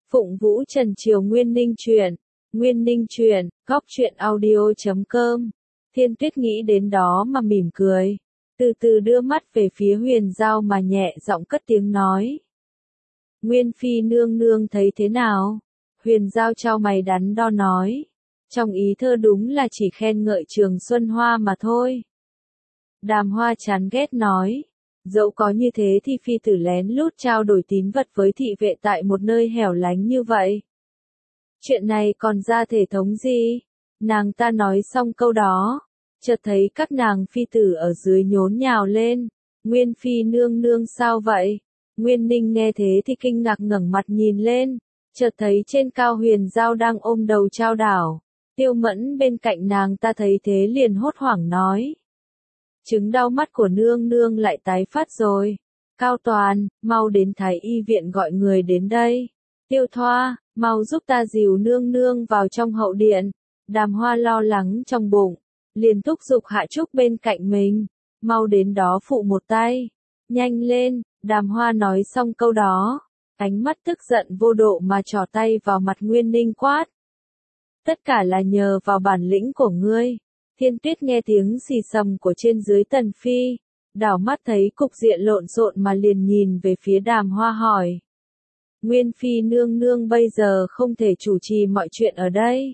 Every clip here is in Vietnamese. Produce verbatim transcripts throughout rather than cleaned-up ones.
Phụng Vũ Trần Triều Nguyên Ninh truyện, Nguyên Ninh truyện, góc truyện audio chấm com. Thiên Tuyết nghĩ đến đó mà mỉm cười, từ từ đưa mắt về phía Huyền Giao mà nhẹ giọng cất tiếng nói. Nguyên Phi nương nương thấy thế nào? Huyền Giao chau mày đắn đo nói. Trong ý thơ đúng là chỉ khen ngợi Trường Xuân Hoa mà thôi. Đàm Hoa chán ghét nói. Dẫu có như thế thì phi tử lén lút trao đổi tín vật với thị vệ tại một nơi hẻo lánh như vậy. Chuyện này còn ra thể thống gì? Nàng ta nói xong câu đó, chợt thấy các nàng phi tử ở dưới nhốn nhào lên. Nguyên Phi nương nương sao vậy? Nguyên Ninh nghe thế thì kinh ngạc ngẩng mặt nhìn lên, chợt thấy trên cao Huyền Giao đang ôm đầu trao đảo. Tiêu Mẫn bên cạnh nàng ta thấy thế liền hốt hoảng nói. Chứng đau mắt của nương nương lại tái phát rồi. Cao Toàn, mau đến Thái Y viện gọi người đến đây. Tiêu Thoa, mau giúp ta dìu nương nương vào trong hậu điện. Đàm Hoa lo lắng trong bụng, liền thúc giục Hạ Trúc bên cạnh mình. Mau đến đó phụ một tay. Nhanh lên, Đàm Hoa nói xong câu đó. Ánh mắt tức giận vô độ mà trỏ tay vào mặt Nguyên Ninh quát. Tất cả là nhờ vào bản lĩnh của ngươi. Thiên Tuyết nghe tiếng xì xầm của trên dưới Tần Phi, đảo mắt thấy cục diện lộn xộn mà liền nhìn về phía Đàm Hoa hỏi. Nguyên Phi nương nương bây giờ không thể chủ trì mọi chuyện ở đây.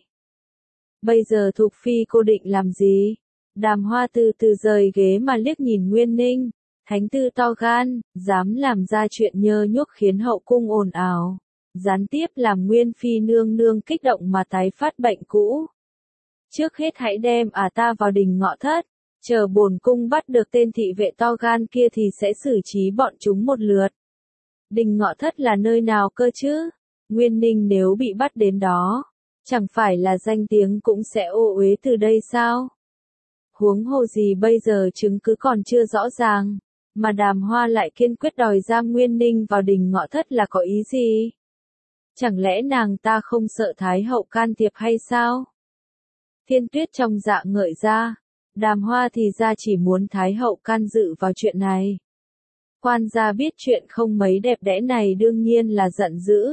Bây giờ Thục Phi cô định làm gì? Đàm Hoa từ từ rời ghế mà liếc nhìn Nguyên Ninh, thánh tư to gan, dám làm ra chuyện nhơ nhuốc khiến hậu cung ồn ào, gián tiếp làm Nguyên Phi nương nương kích động mà tái phát bệnh cũ. Trước hết hãy đem ả ta vào đình Ngọ Thất, chờ bổn cung bắt được tên thị vệ to gan kia thì sẽ xử trí bọn chúng một lượt. Đình Ngọ Thất là nơi nào cơ chứ? Nguyên Ninh nếu bị bắt đến đó, chẳng phải là danh tiếng cũng sẽ ô uế từ đây sao? Huống hồ gì bây giờ chứng cứ còn chưa rõ ràng, mà Đàm Hoa lại kiên quyết đòi giam Nguyên Ninh vào đình Ngọ Thất là có ý gì? Chẳng lẽ nàng ta không sợ Thái hậu can thiệp hay sao? Thiên Tuyết trong dạ ngợi ra, Đàm Hoa thì ra chỉ muốn Thái hậu can dự vào chuyện này. Quan gia biết chuyện không mấy đẹp đẽ này đương nhiên là giận dữ.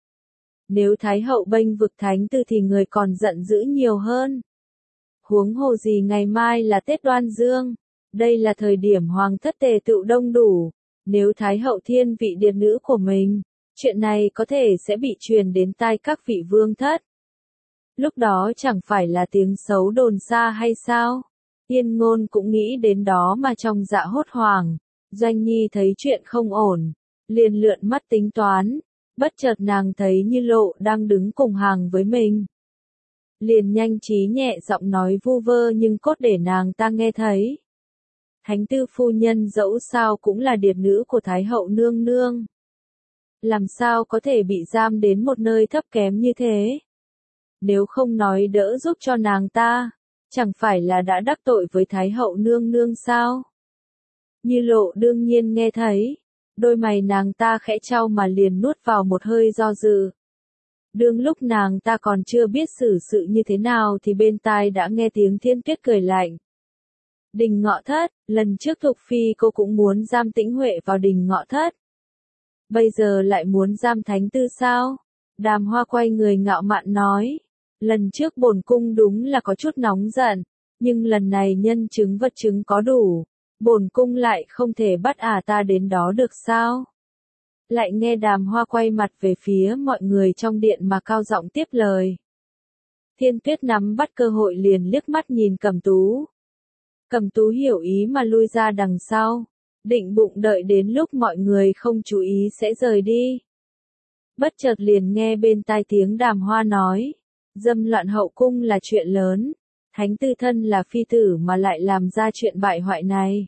Nếu Thái hậu bênh vực thánh tư thì người còn giận dữ nhiều hơn. Huống hồ gì ngày mai là Tết Đoan Dương, đây là thời điểm hoàng thất tề tựu đông đủ. Nếu Thái hậu thiên vị điệp nữ của mình, chuyện này có thể sẽ bị truyền đến tai các vị vương thất. Lúc đó chẳng phải là tiếng xấu đồn xa hay sao? Yên Ngôn cũng nghĩ đến đó mà trong dạ hốt hoảng. Doanh Nhi thấy chuyện không ổn, liền lượn mắt tính toán, bất chợt nàng thấy Như Lộ đang đứng cùng hàng với mình. Liền nhanh trí nhẹ giọng nói vu vơ nhưng cốt để nàng ta nghe thấy. Thánh tư phu nhân dẫu sao cũng là điệp nữ của Thái hậu nương nương. Làm sao có thể bị giam đến một nơi thấp kém như thế? Nếu không nói đỡ giúp cho nàng ta, chẳng phải là đã đắc tội với Thái hậu nương nương sao? Như Lộ đương nhiên nghe thấy, đôi mày nàng ta khẽ chau mà liền nuốt vào một hơi do dự. Đương lúc nàng ta còn chưa biết xử sự như thế nào thì bên tai đã nghe tiếng Thiên Tuyết cười lạnh. Đình Ngọ Thất, lần trước Thục Phi cô cũng muốn giam Tĩnh Huệ vào đình Ngọ Thất. Bây giờ lại muốn giam thánh tư sao? Đàm Hoa quay người ngạo mạn nói. Lần trước bổn cung đúng là có chút nóng giận, nhưng lần này nhân chứng vật chứng có đủ, bổn cung lại không thể bắt ả ta đến đó được sao? Lại nghe Đàm Hoa quay mặt về phía mọi người trong điện mà cao giọng tiếp lời. Thiên Tuyết nắm bắt cơ hội liền liếc mắt nhìn Cẩm Tú. Cẩm Tú hiểu ý mà lui ra đằng sau, định bụng đợi đến lúc mọi người không chú ý sẽ rời đi. Bất chợt liền nghe bên tai tiếng Đàm Hoa nói. Dâm loạn hậu cung là chuyện lớn, thánh tư thân là phi tử mà lại làm ra chuyện bại hoại này.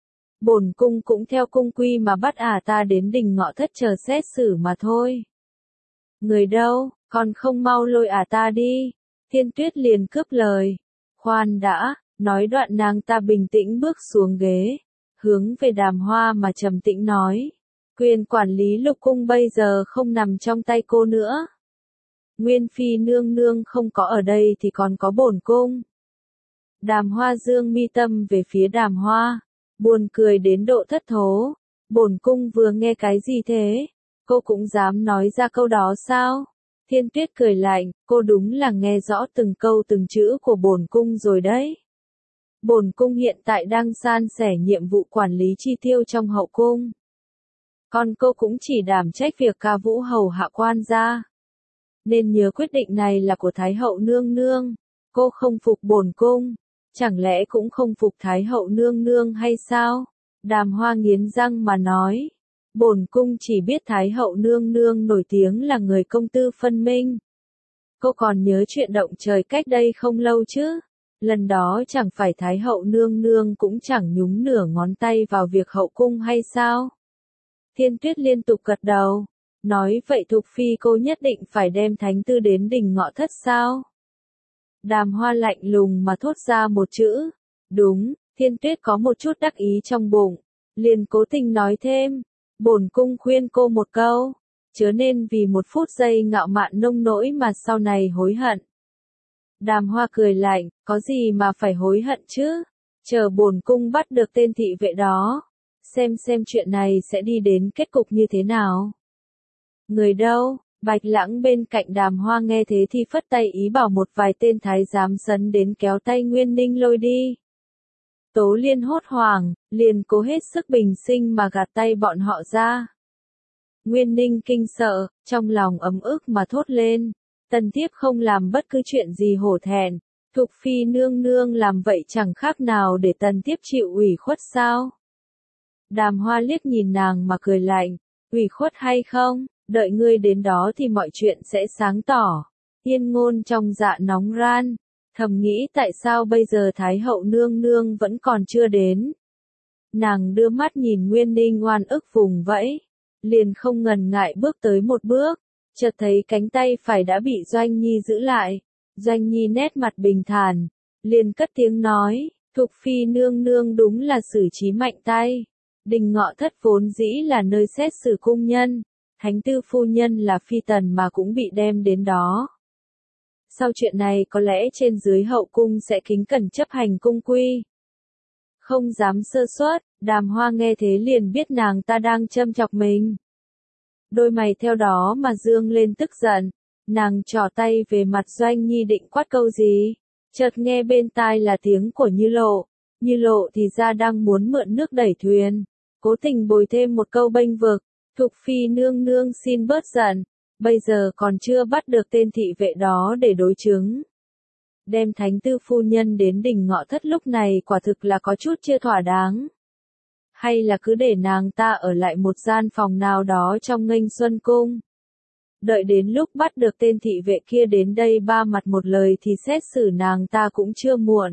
Bổn cung cũng theo cung quy mà bắt ả ta đến đình Ngọ Thất chờ xét xử mà thôi. Người đâu, còn không mau lôi ả ta đi. Thiên Tuyết liền cướp lời. Khoan đã, nói đoạn nàng ta bình tĩnh bước xuống ghế, hướng về Đàm Hoa mà trầm tĩnh nói. Quyền quản lý lục cung bây giờ không nằm trong tay cô nữa. Nguyên Phi nương nương không có ở đây thì còn có bổn cung. Đàm Hoa dương mi tâm về phía Đàm Hoa, buồn cười đến độ thất thố. Bổn cung vừa nghe cái gì thế? Cô cũng dám nói ra câu đó sao? Thiên Tuyết cười lạnh, cô đúng là nghe rõ từng câu từng chữ của bổn cung rồi đấy. Bổn cung hiện tại đang san sẻ nhiệm vụ quản lý chi tiêu trong hậu cung. Còn cô cũng chỉ đảm trách việc ca vũ hầu hạ quan gia. Nên nhớ quyết định này là của Thái hậu nương nương. Cô không phục bổn cung, chẳng lẽ cũng không phục Thái hậu nương nương hay sao? Đàm Hoa nghiến răng mà nói. Bổn cung chỉ biết Thái hậu nương nương nổi tiếng là người công tư phân minh. Cô còn nhớ chuyện động trời cách đây không lâu chứ? Lần đó chẳng phải Thái hậu nương nương cũng chẳng nhúng nửa ngón tay vào việc hậu cung hay sao? Thiên Tuyết liên tục gật đầu. Nói vậy Thục Phi cô nhất định phải đem thánh tư đến đình Ngọ Thất sao? Đàm Hoa lạnh lùng mà thốt ra một chữ. Đúng, Thiên Tuyết có một chút đắc ý trong bụng. Liền cố tình nói thêm. Bổn cung khuyên cô một câu. Chớ nên vì một phút giây ngạo mạn nông nỗi mà sau này hối hận. Đàm Hoa cười lạnh, có gì mà phải hối hận chứ? Chờ bổn cung bắt được tên thị vệ đó. Xem xem chuyện này sẽ đi đến kết cục như thế nào. Người đâu? Bạch Lãng bên cạnh Đàm Hoa nghe thế thì phất tay ý bảo một vài tên thái giám sấn đến kéo tay Nguyên Ninh lôi đi. Tố Liên hốt hoảng, liền cố hết sức bình sinh mà gạt tay bọn họ ra. Nguyên Ninh kinh sợ, trong lòng ấm ức mà thốt lên. Tần thiếp không làm bất cứ chuyện gì hổ thẹn. Thục Phi nương nương làm vậy chẳng khác nào để tần thiếp chịu ủy khuất sao? Đàm Hoa liếc nhìn nàng mà cười lạnh. Ủy khuất hay không? Đợi ngươi đến đó thì mọi chuyện sẽ sáng tỏ. Yên Ngôn trong dạ nóng ran. Thầm nghĩ tại sao bây giờ Thái hậu nương nương vẫn còn chưa đến. Nàng đưa mắt nhìn Nguyên Ninh oan ức vùng vẫy. Liền không ngần ngại bước tới một bước. Chợt thấy cánh tay phải đã bị Doanh Nhi giữ lại. Doanh Nhi nét mặt bình thản. Liền cất tiếng nói. Thục Phi nương nương đúng là xử trí mạnh tay. Đình Ngọ Thất vốn dĩ là nơi xét xử cung nhân. Thánh tư phu nhân là phi tần mà cũng bị đem đến đó. Sau chuyện này có lẽ trên dưới hậu cung sẽ kính cẩn chấp hành cung quy. Không dám sơ suất, Đàm Hoa nghe thế liền biết nàng ta đang châm chọc mình. Đôi mày theo đó mà dương lên tức giận. Nàng trỏ tay về mặt Doanh Nhi định quát câu gì. Chợt nghe bên tai là tiếng của Như Lộ. Như Lộ thì ra đang muốn mượn nước đẩy thuyền. Cố tình bồi thêm một câu bênh vực. Thục Phi nương nương xin bớt giận. Bây giờ còn chưa bắt được tên thị vệ đó để đối chứng. Đem thánh tư phu nhân đến đình Ngọ Thất lúc này quả thực là có chút chưa thỏa đáng. Hay là cứ để nàng ta ở lại một gian phòng nào đó trong Nghênh Xuân Cung. Đợi đến lúc bắt được tên thị vệ kia đến đây ba mặt một lời thì xét xử nàng ta cũng chưa muộn.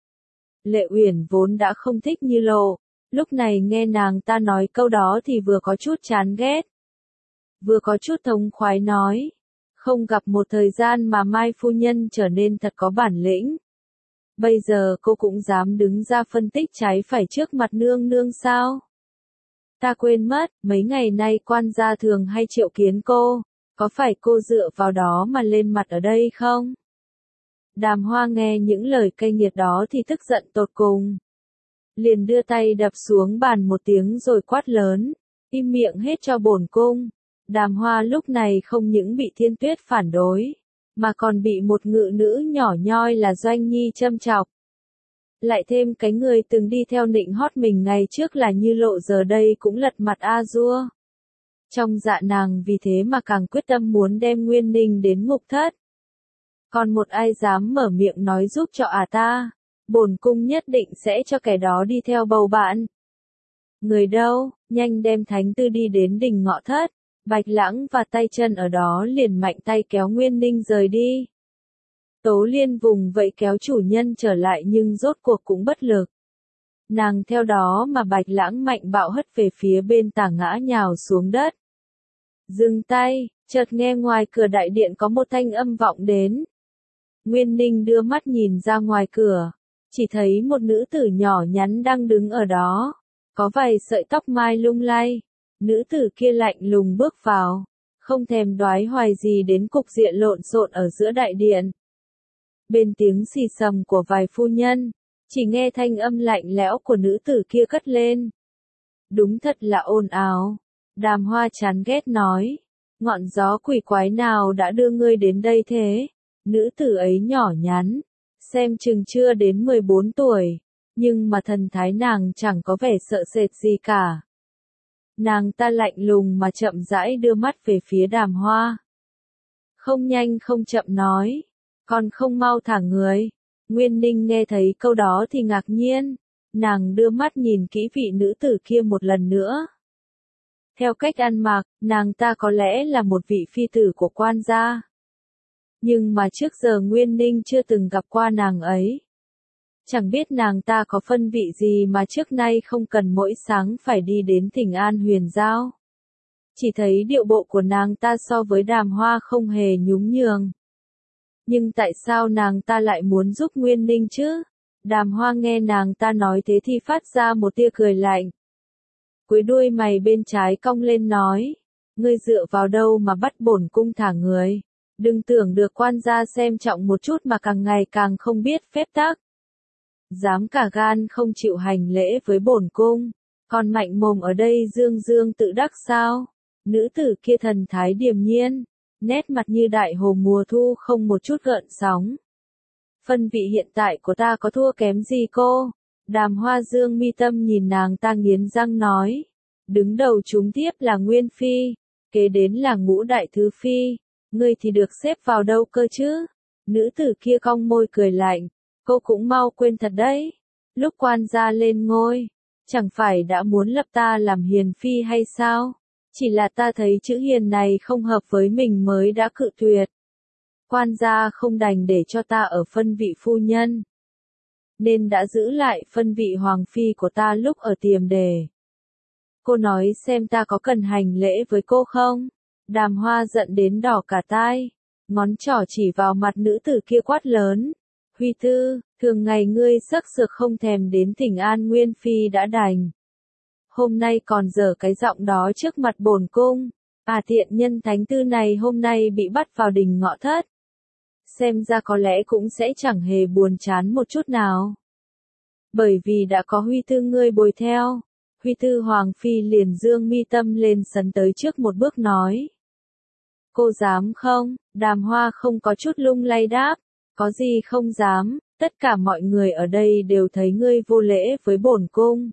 Lệ Uyển vốn đã không thích Như Lộ. Lúc này nghe nàng ta nói câu đó thì vừa có chút chán ghét. Vừa có chút thống khoái nói. Không gặp một thời gian mà Mai phu nhân trở nên thật có bản lĩnh. Bây giờ cô cũng dám đứng ra phân tích trái phải trước mặt nương nương sao? Ta quên mất, mấy ngày nay quan gia thường hay triệu kiến cô. Có phải cô dựa vào đó mà lên mặt ở đây không? Đàm Hoa nghe những lời cay nghiệt đó thì tức giận tột cùng. Liền đưa tay đập xuống bàn một tiếng rồi quát lớn. Im miệng hết cho bổn cung. Đàm Hoa lúc này không những bị Thiên Tuyết phản đối, mà còn bị một ngự nữ nhỏ nhoi là Doanh Nhi châm chọc. Lại thêm cái người từng đi theo nịnh hót mình ngày trước là Như Lộ giờ đây cũng lật mặt a dua. Trong dạ nàng vì thế mà càng quyết tâm muốn đem Nguyên Ninh đến ngục thất. Còn một ai dám mở miệng nói giúp cho à ta, bổn cung nhất định sẽ cho kẻ đó đi theo bầu bạn. Người đâu, nhanh đem thánh tư đi đến đình Ngọ Thất. Bạch Lãng và tay chân ở đó liền mạnh tay kéo Nguyên Ninh rời đi. Tố Liên vùng vậy kéo chủ nhân trở lại nhưng rốt cuộc cũng bất lực. Nàng theo đó mà Bạch Lãng mạnh bạo hất về phía bên tả ngã nhào xuống đất. Dừng tay, chợt nghe ngoài cửa đại điện có một thanh âm vọng đến. Nguyên Ninh đưa mắt nhìn ra ngoài cửa, chỉ thấy một nữ tử nhỏ nhắn đang đứng ở đó, có vài sợi tóc mai lung lay. Nữ tử kia lạnh lùng bước vào, không thèm đoái hoài gì đến cục diện lộn xộn ở giữa đại điện. Bên tiếng xì xầm của vài phu nhân, chỉ nghe thanh âm lạnh lẽo của nữ tử kia cất lên. Đúng thật là ồn ào. Đàm Hoa chán ghét nói. Ngọn gió quỷ quái nào đã đưa ngươi đến đây thế? Nữ tử ấy nhỏ nhắn, xem chừng chưa đến mười bốn tuổi, nhưng mà thần thái nàng chẳng có vẻ sợ sệt gì cả. Nàng ta lạnh lùng mà chậm rãi đưa mắt về phía Đàm Hoa. Không nhanh không chậm nói, còn không mau thả người. Nguyên Ninh nghe thấy câu đó thì ngạc nhiên, nàng đưa mắt nhìn kỹ vị nữ tử kia một lần nữa. Theo cách ăn mặc, nàng ta có lẽ là một vị phi tử của quan gia. Nhưng mà trước giờ Nguyên Ninh chưa từng gặp qua nàng ấy. Chẳng biết nàng ta có phân vị gì mà trước nay không cần mỗi sáng phải đi đến Thỉnh An Huyền Giao. Chỉ thấy điệu bộ của nàng ta so với Đàm Hoa không hề nhún nhường. Nhưng tại sao nàng ta lại muốn giúp Nguyên Ninh chứ? Đàm Hoa nghe nàng ta nói thế thì phát ra một tia cười lạnh. Cuối đuôi mày bên trái cong lên nói, ngươi dựa vào đâu mà bắt bổn cung thả người? Đừng tưởng được quan gia xem trọng một chút mà càng ngày càng không biết phép tắc. Dám cả gan không chịu hành lễ với bổn cung, còn mạnh mồm ở đây dương dương tự đắc sao? Nữ tử kia thần thái điềm nhiên, nét mặt như đại hồ mùa thu không một chút gợn sóng. Phân vị hiện tại của ta có thua kém gì cô? Đàm Hoa dương mi tâm nhìn nàng ta nghiến răng nói. Đứng đầu chúng tiếp là Nguyên Phi, kế đến là Ngũ Đại Thứ Phi, ngươi thì được xếp vào đâu cơ chứ? Nữ tử kia cong môi cười lạnh, cô cũng mau quên thật đấy. Lúc quan gia lên ngôi, chẳng phải đã muốn lập ta làm hiền phi hay sao? Chỉ là ta thấy chữ hiền này không hợp với mình mới đã cự tuyệt. Quan gia không đành để cho ta ở phân vị phu nhân, nên đã giữ lại phân vị hoàng phi của ta lúc ở Tiềm Đề. Cô nói xem ta có cần hành lễ với cô không? Đàm Hoa giận đến đỏ cả tai, ngón trỏ chỉ vào mặt nữ tử kia quát lớn. Huy Tư, thường ngày ngươi sắc sược không thèm đến Thỉnh An Nguyên Phi đã đành. Hôm nay còn dở cái giọng đó trước mặt bổn cung. À tiện nhân thánh tư này hôm nay bị bắt vào đình Ngọ Thất. Xem ra có lẽ cũng sẽ chẳng hề buồn chán một chút nào. Bởi vì đã có Huy Tư ngươi bồi theo. Huy Tư Hoàng Phi liền dương mi tâm lên sấn tới trước một bước nói. Cô dám không? Đàm Hoa không có chút lung lay đáp. Có gì không dám, tất cả mọi người ở đây đều thấy ngươi vô lễ với bổn cung.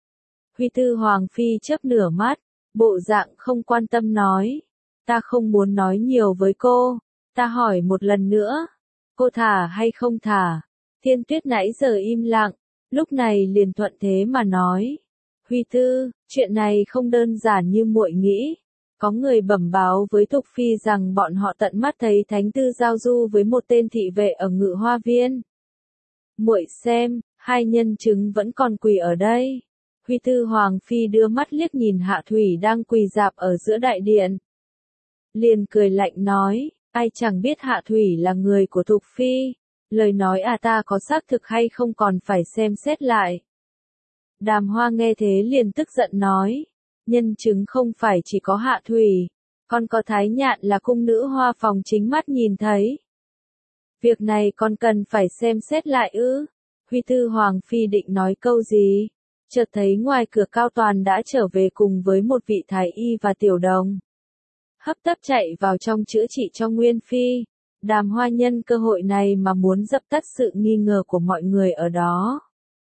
Huy Tư Hoàng Phi chớp nửa mắt, bộ dạng không quan tâm nói. Ta không muốn nói nhiều với cô, ta hỏi một lần nữa. Cô thả hay không thả? Thiên Tuyết nãy giờ im lặng, lúc này liền thuận thế mà nói. Huy Tư, chuyện này không đơn giản như muội nghĩ. Có người bẩm báo với Thục Phi rằng bọn họ tận mắt thấy Thánh Tư giao du với một tên thị vệ ở Ngự Hoa Viên. Muội xem, hai nhân chứng vẫn còn quỳ ở đây. Huy Tư Hoàng Phi đưa mắt liếc nhìn Hạ Thủy đang quỳ rạp ở giữa đại điện. Liền cười lạnh nói, ai chẳng biết Hạ Thủy là người của Thục Phi. Lời nói à ta có xác thực hay không còn phải xem xét lại. Đàm Hoa nghe thế liền tức giận nói. Nhân chứng không phải chỉ có Hạ Thủy, còn có Thái Nhạn là cung nữ Hoa Phòng chính mắt nhìn thấy. Việc này còn cần phải xem xét lại ư? Huy Tư Hoàng Phi định nói câu gì? Chợt thấy ngoài cửa Cao Toàn đã trở về cùng với một vị thái y và tiểu đồng. Hấp tấp chạy vào trong chữa trị cho Nguyên Phi. Đàm Hoa nhân cơ hội này mà muốn dập tắt sự nghi ngờ của mọi người ở đó.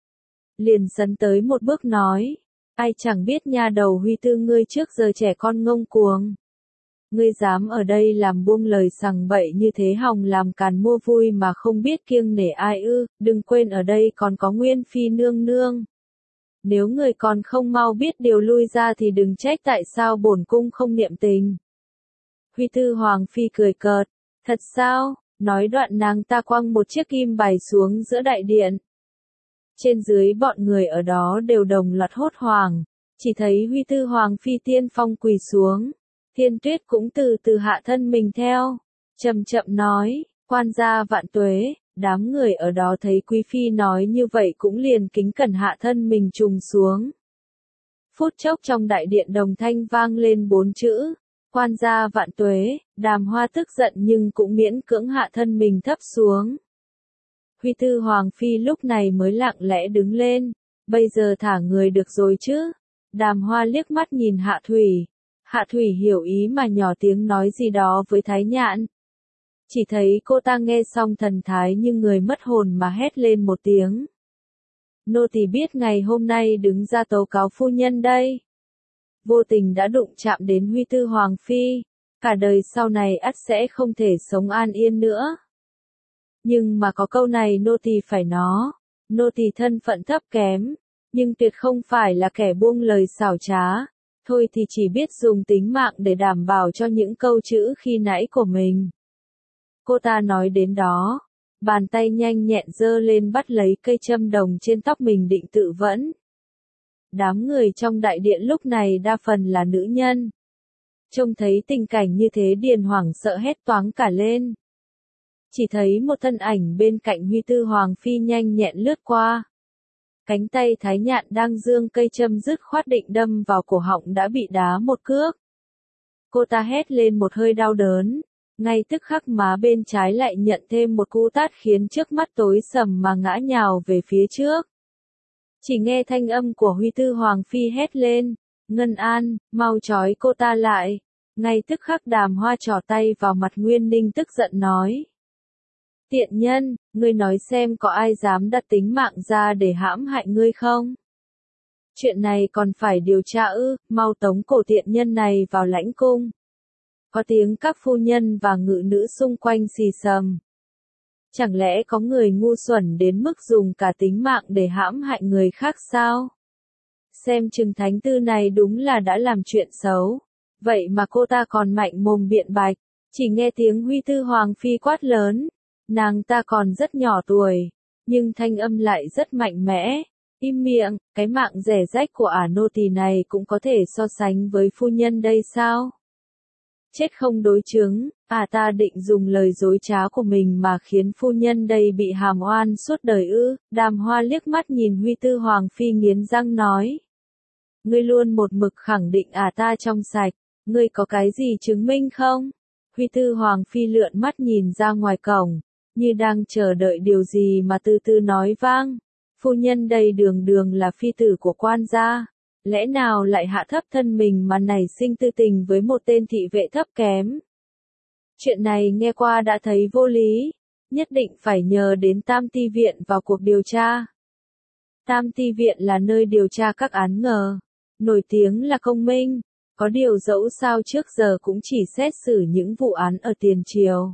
Liền sấn tới một bước nói. Ai chẳng biết nha đầu Huy Tư ngươi trước giờ trẻ con ngông cuồng. Ngươi dám ở đây làm buông lời sằng bậy như thế hòng làm càn mua vui mà không biết kiêng nể ai ư, đừng quên ở đây còn có Nguyên Phi nương nương. Nếu người còn không mau biết điều lui ra thì đừng trách tại sao bổn cung không niệm tình. Huy Tư Hoàng Phi cười cợt, thật sao? Nói đoạn nàng ta quăng một chiếc kim bài xuống giữa đại điện. Trên dưới bọn người ở đó đều đồng loạt hốt hoảng, chỉ thấy Huy Tư Hoàng Phi tiên phong quỳ xuống. Thiên Tuyết cũng từ từ hạ thân mình theo, chậm chậm nói, quan gia vạn tuế. Đám người ở đó thấy Quý Phi nói như vậy cũng liền kính cẩn hạ thân mình trùng xuống. Phút chốc trong đại điện đồng thanh vang lên bốn chữ, quan gia vạn tuế. Đàm Hoa tức giận nhưng cũng miễn cưỡng hạ thân mình thấp xuống. Huy Tư Hoàng Phi lúc này mới lặng lẽ đứng lên, bây giờ thả người được rồi chứ? Đàm Hoa liếc mắt nhìn Hạ Thủy, Hạ Thủy hiểu ý mà nhỏ tiếng nói gì đó với Thái Nhạn. Chỉ thấy cô ta nghe xong thần thái như người mất hồn mà hét lên một tiếng. Nô tỳ biết ngày hôm nay đứng ra tố cáo phu nhân đây. Vô tình đã đụng chạm đến Huy Tư Hoàng Phi, cả đời sau này ắt sẽ không thể sống an yên nữa. Nhưng mà có câu này nô tỳ phải nó, nô tỳ thân phận thấp kém, nhưng tuyệt không phải là kẻ buông lời xảo trá, thôi thì chỉ biết dùng tính mạng để đảm bảo cho những câu chữ khi nãy của mình. Cô ta nói đến đó, bàn tay nhanh nhẹn giơ lên bắt lấy cây châm đồng trên tóc mình định tự vẫn. Đám người trong đại điện lúc này đa phần là nữ nhân. Trông thấy tình cảnh như thế Điền hoảng sợ hét toáng cả lên. Chỉ thấy một thân ảnh bên cạnh Huy Tư Hoàng Phi nhanh nhẹn lướt qua. Cánh tay Thái Nhạn đang giương cây châm dứt khoát định đâm vào cổ họng đã bị đá một cước. Cô ta hét lên một hơi đau đớn, ngay tức khắc má bên trái lại nhận thêm một cú tát khiến trước mắt tối sầm mà ngã nhào về phía trước. Chỉ nghe thanh âm của Huy Tư Hoàng Phi hét lên, Ngân An, mau trói cô ta lại. Ngay tức khắc Đàm Hoa trỏ tay vào mặt Nguyên Ninh tức giận nói. Tiện nhân, ngươi nói xem có ai dám đặt tính mạng ra để hãm hại ngươi không? Chuyện này còn phải điều tra ư, mau tống cổ tiện nhân này vào lãnh cung. Có tiếng các phu nhân và ngự nữ xung quanh xì xầm. Chẳng lẽ có người ngu xuẩn đến mức dùng cả tính mạng để hãm hại người khác sao? Xem chừng thánh tư này đúng là đã làm chuyện xấu. Vậy mà cô ta còn mạnh mồm biện bạch, chỉ nghe tiếng Huy Tư Hoàng Phi quát lớn. Nàng ta còn rất nhỏ tuổi, nhưng thanh âm lại rất mạnh mẽ. Im miệng, cái mạng rẻ rách của ả nô tỳ này cũng có thể so sánh với phu nhân đây sao? Chết không đối chứng, à ta định dùng lời dối trá của mình mà khiến phu nhân đây bị hàm oan suốt đời ư? Đàm Hoa liếc mắt nhìn Huy Tư Hoàng Phi nghiến răng nói. Ngươi luôn một mực khẳng định à ta trong sạch, ngươi có cái gì chứng minh không? Huy Tư Hoàng Phi lượn mắt nhìn ra ngoài cổng, như đang chờ đợi điều gì mà từ từ nói vang. Phu nhân đây đường đường là phi tử của quan gia, lẽ nào lại hạ thấp thân mình mà nảy sinh tư tình với một tên thị vệ thấp kém? Chuyện này nghe qua đã thấy vô lý, nhất định phải nhờ đến Tam Ti Viện vào cuộc điều tra. Tam Ti Viện là nơi điều tra các án ngờ, nổi tiếng là công minh, có điều dẫu sao trước giờ cũng chỉ xét xử những vụ án ở tiền triều.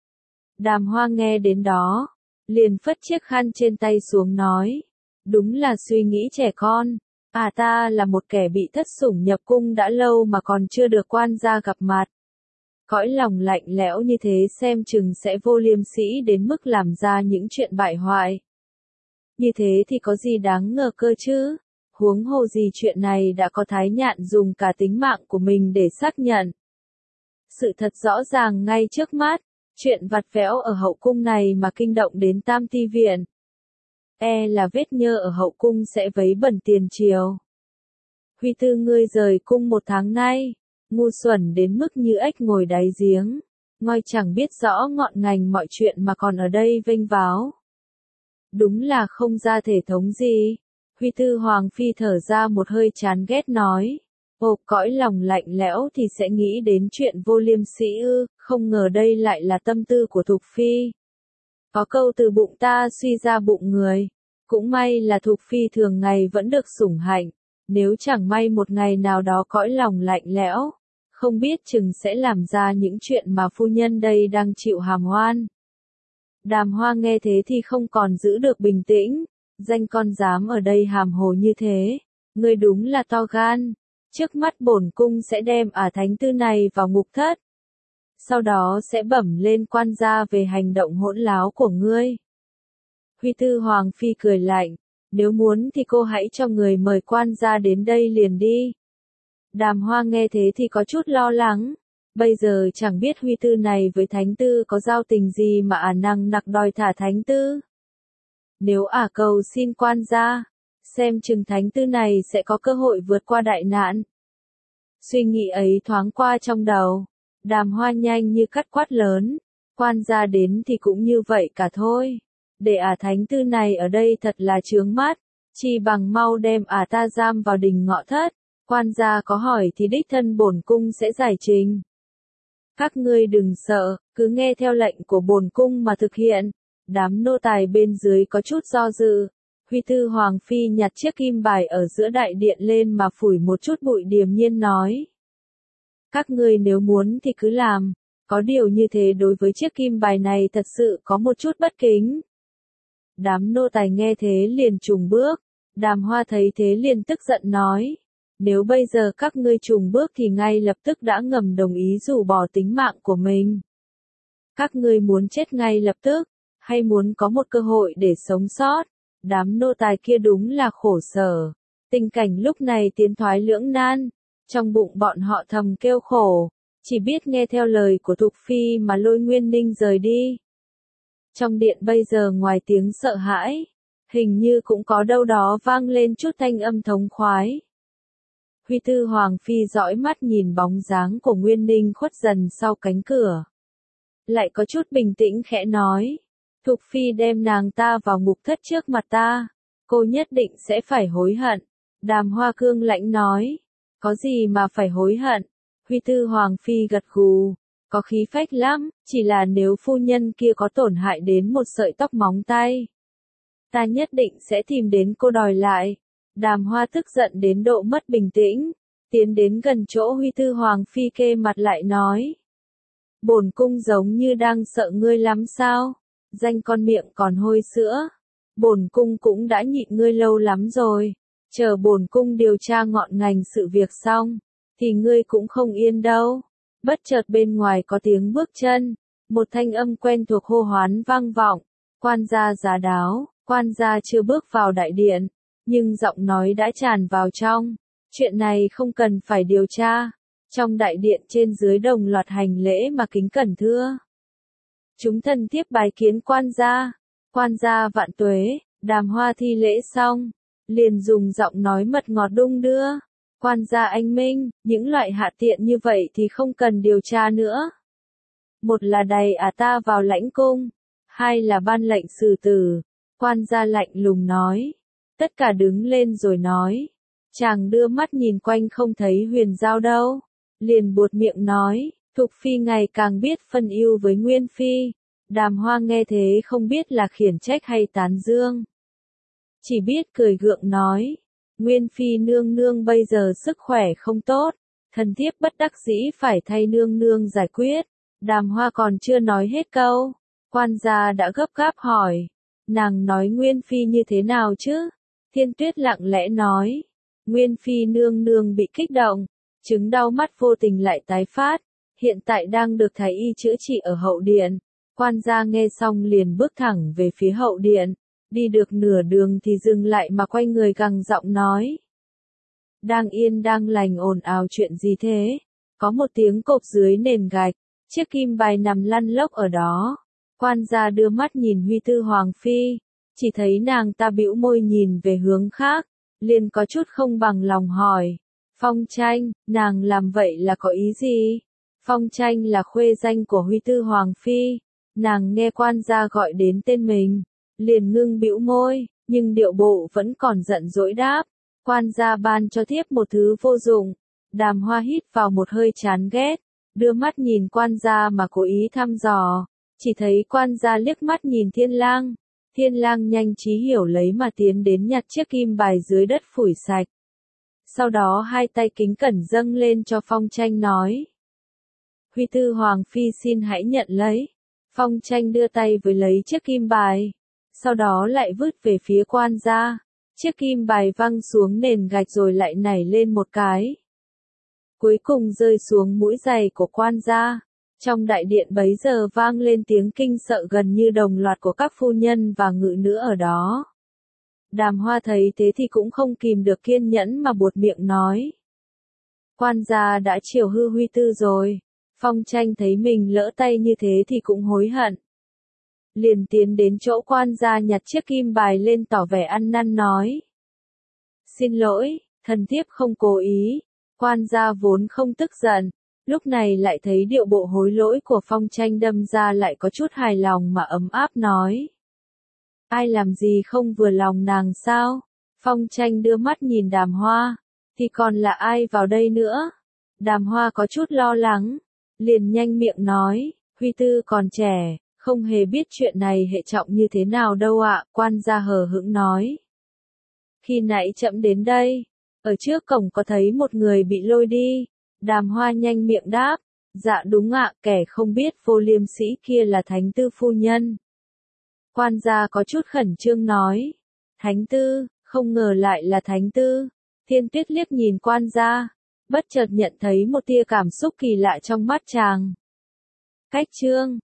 Đàm Hoa nghe đến đó, liền phất chiếc khăn trên tay xuống nói, đúng là suy nghĩ trẻ con, à ta là một kẻ bị thất sủng nhập cung đã lâu mà còn chưa được quan gia gặp mặt. Cõi lòng lạnh lẽo như thế xem chừng sẽ vô liêm sĩ đến mức làm ra những chuyện bại hoại. Như thế thì có gì đáng ngờ cơ chứ, huống hồ gì chuyện này đã có Thái Nhạn dùng cả tính mạng của mình để xác nhận. Sự thật rõ ràng ngay trước mắt. Chuyện vặt vẽo ở hậu cung này mà kinh động đến Tam Ti Viện. E là vết nhơ ở hậu cung sẽ vấy bẩn tiền triều. Huy Tư ngươi rời cung một tháng nay, ngu xuẩn đến mức như ếch ngồi đáy giếng, ngoi chẳng biết rõ ngọn ngành mọi chuyện mà còn ở đây vênh váo. Đúng là không ra thể thống gì. Huy Tư Hoàng Phi thở ra một hơi chán ghét nói. Ồ, cõi lòng lạnh lẽo thì sẽ nghĩ đến chuyện vô liêm sĩ ư, không ngờ đây lại là tâm tư của Thục Phi. Có câu từ bụng ta suy ra bụng người, cũng may là Thục Phi thường ngày vẫn được sủng hạnh, nếu chẳng may một ngày nào đó cõi lòng lạnh lẽo, không biết chừng sẽ làm ra những chuyện mà phu nhân đây đang chịu hàm oan. Đàm Hoa nghe thế thì không còn giữ được bình tĩnh, danh con dám ở đây hàm hồ như thế, ngươi đúng là to gan. Trước mắt bổn cung sẽ đem ả thánh tư này vào ngục thất. Sau đó sẽ bẩm lên quan gia về hành động hỗn láo của ngươi. Huy Tư Hoàng Phi cười lạnh, nếu muốn thì cô hãy cho người mời quan gia đến đây liền đi. Đàm Hoa nghe thế thì có chút lo lắng, bây giờ chẳng biết Huy Tư này với thánh tư có giao tình gì mà ả năng nặc đòi thả thánh tư. Nếu ả cầu xin quan gia, xem chừng thánh tư này sẽ có cơ hội vượt qua đại nạn. Suy nghĩ ấy thoáng qua trong đầu, Đàm Hoa nhanh như cắt quát lớn, quan gia đến thì cũng như vậy cả thôi. Để ả thánh tư này ở đây thật là chướng mắt, chi bằng mau đem ả ta giam vào đình ngọ thất, Quan gia có hỏi thì đích thân bổn cung sẽ giải trình. Các ngươi đừng sợ, cứ nghe theo lệnh của bổn cung mà thực hiện. Đám nô tài bên dưới có chút do dự. Huy Thư Hoàng Phi nhặt chiếc kim bài ở giữa đại điện lên mà phủi một chút bụi điềm nhiên nói. Các ngươi nếu muốn thì cứ làm, có điều như thế đối với chiếc kim bài này thật sự có một chút bất kính. Đám nô tài nghe thế liền trùng bước, Đàm Hoa thấy thế liền tức giận nói. Nếu bây giờ các ngươi trùng bước thì ngay lập tức đã ngầm đồng ý rũ bỏ tính mạng của mình. Các ngươi muốn chết ngay lập tức, hay muốn có một cơ hội để sống sót? Đám nô tài kia đúng là khổ sở. Tình cảnh lúc này tiến thoái lưỡng nan, trong bụng bọn họ thầm kêu khổ, chỉ biết nghe theo lời của Thục Phi mà lôi Nguyên Ninh rời đi. Trong điện bây giờ ngoài tiếng sợ hãi, hình như cũng có đâu đó vang lên chút thanh âm thống khoái. Huy Thư Hoàng Phi dõi mắt nhìn bóng dáng của Nguyên Ninh khuất dần sau cánh cửa. Lại có chút bình tĩnh khẽ nói. Thục Phi đem nàng ta vào ngục thất trước mặt ta. Cô nhất định sẽ phải hối hận. Đàm Hoa cương lãnh nói. Có gì mà phải hối hận? Huy Thư Hoàng Phi gật gù. Có khí phách lắm, chỉ là nếu phu nhân kia có tổn hại đến một sợi tóc móng tay. Ta nhất định sẽ tìm đến cô đòi lại. Đàm Hoa tức giận đến độ mất bình tĩnh, tiến đến gần chỗ Huy Thư Hoàng Phi kê mặt lại nói. Bổn cung giống như đang sợ ngươi lắm sao? Danh con miệng còn hôi sữa. Bổn cung cũng đã nhịn ngươi lâu lắm rồi. Chờ bổn cung điều tra ngọn ngành sự việc xong, thì ngươi cũng không yên đâu. Bất chợt bên ngoài có tiếng bước chân, một thanh âm quen thuộc hô hoán vang vọng. Quan gia giá đáo, quan gia chưa bước vào đại điện, nhưng giọng nói đã tràn vào trong. Chuyện này không cần phải điều tra. Trong đại điện trên dưới đồng loạt hành lễ mà kính cẩn thưa. Chúng thân thiếp bái kiến quan gia. Quan gia vạn tuế. Đàm Hoa thi lễ xong, liền dùng giọng nói mật ngọt đung đưa. Quan gia anh minh, những loại hạ tiện như vậy thì không cần điều tra nữa. Một là đày à ta vào lãnh cung, hai là ban lệnh xử tử. Quan gia lạnh lùng nói. Tất cả đứng lên rồi nói. Chàng đưa mắt nhìn quanh không thấy Huyền Giao đâu. Liền buột miệng nói. Thục Phi ngày càng biết phân ưu với Nguyên Phi. Đàm Hoa nghe thế không biết là khiển trách hay tán dương. Chỉ biết cười gượng nói. Nguyên Phi nương nương bây giờ sức khỏe không tốt. Thần thiếp bất đắc dĩ phải thay nương nương giải quyết. Đàm Hoa còn chưa nói hết câu. Quan gia đã gấp gáp hỏi. Nàng nói Nguyên Phi như thế nào chứ? Thiên Tuyết lặng lẽ nói. Nguyên Phi nương nương bị kích động. Chứng đau mắt vô tình lại tái phát. Hiện tại đang được thái y chữa trị ở hậu điện. Quan gia nghe xong liền bước thẳng về phía hậu điện. Đi được nửa đường thì dừng lại mà quay người gằn giọng nói. Đang yên đang lành ồn ào chuyện gì thế? Có một tiếng cộp dưới nền gạch. Chiếc kim bài nằm lăn lóc ở đó. Quan gia đưa mắt nhìn Huy Thư Hoàng Phi. Chỉ thấy nàng ta bĩu môi nhìn về hướng khác. Liền có chút không bằng lòng hỏi. Phong Tranh, nàng làm vậy là có ý gì? Phong Tranh là khuê danh của Huy Thư Hoàng Phi. Nàng nghe quan gia gọi đến tên mình. Liền ngưng bĩu môi, nhưng điệu bộ vẫn còn giận dỗi đáp. Quan gia ban cho thiếp một thứ vô dụng. Đàm Hoa hít vào một hơi chán ghét. Đưa mắt nhìn quan gia mà cố ý thăm dò. Chỉ thấy quan gia liếc mắt nhìn Thiên Lang. Thiên Lang nhanh trí hiểu lấy mà tiến đến nhặt chiếc kim bài dưới đất phủi sạch. Sau đó hai tay kính cẩn dâng lên cho Phong Tranh nói. Huy Thư Hoàng Phi xin hãy nhận lấy. Phong Tranh đưa tay với lấy chiếc kim bài. Sau đó lại vứt về phía quan gia. Chiếc kim bài văng xuống nền gạch rồi lại nảy lên một cái. Cuối cùng rơi xuống mũi giày của quan gia. Trong đại điện bấy giờ vang lên tiếng kinh sợ gần như đồng loạt của các phu nhân và ngự nữ ở đó. Đàm Hoa thấy thế thì cũng không kìm được kiên nhẫn mà buột miệng nói. Quan gia đã chiều hư Huy Tư rồi. Phong Tranh thấy mình lỡ tay như thế thì cũng hối hận. Liền tiến đến chỗ quan gia nhặt chiếc kim bài lên tỏ vẻ ăn năn nói. Xin lỗi, thần thiếp không cố ý. Quan gia vốn không tức giận. Lúc này lại thấy điệu bộ hối lỗi của Phong Tranh đâm ra lại có chút hài lòng mà ấm áp nói. Ai làm gì không vừa lòng nàng sao? Phong Tranh đưa mắt nhìn Đàm Hoa. thì còn là ai vào đây nữa? Đàm Hoa có chút lo lắng, liền nhanh miệng nói, Huy Tư còn trẻ, không hề biết chuyện này hệ trọng như thế nào đâu ạ, quan gia hờ hững nói. Khi nãy trẫm đến đây, ở trước cổng có thấy một người bị lôi đi, Đàm Hoa nhanh miệng đáp, dạ đúng ạ, kẻ không biết Vô Liêm Sĩ kia là Thánh Tư phu nhân. Quan gia có chút khẩn trương nói, Thánh Tư, không ngờ lại là Thánh Tư. Thiên Tuyết liếc nhìn quan gia, bất chợt nhận thấy một tia cảm xúc kỳ lạ trong mắt chàng. Cách chương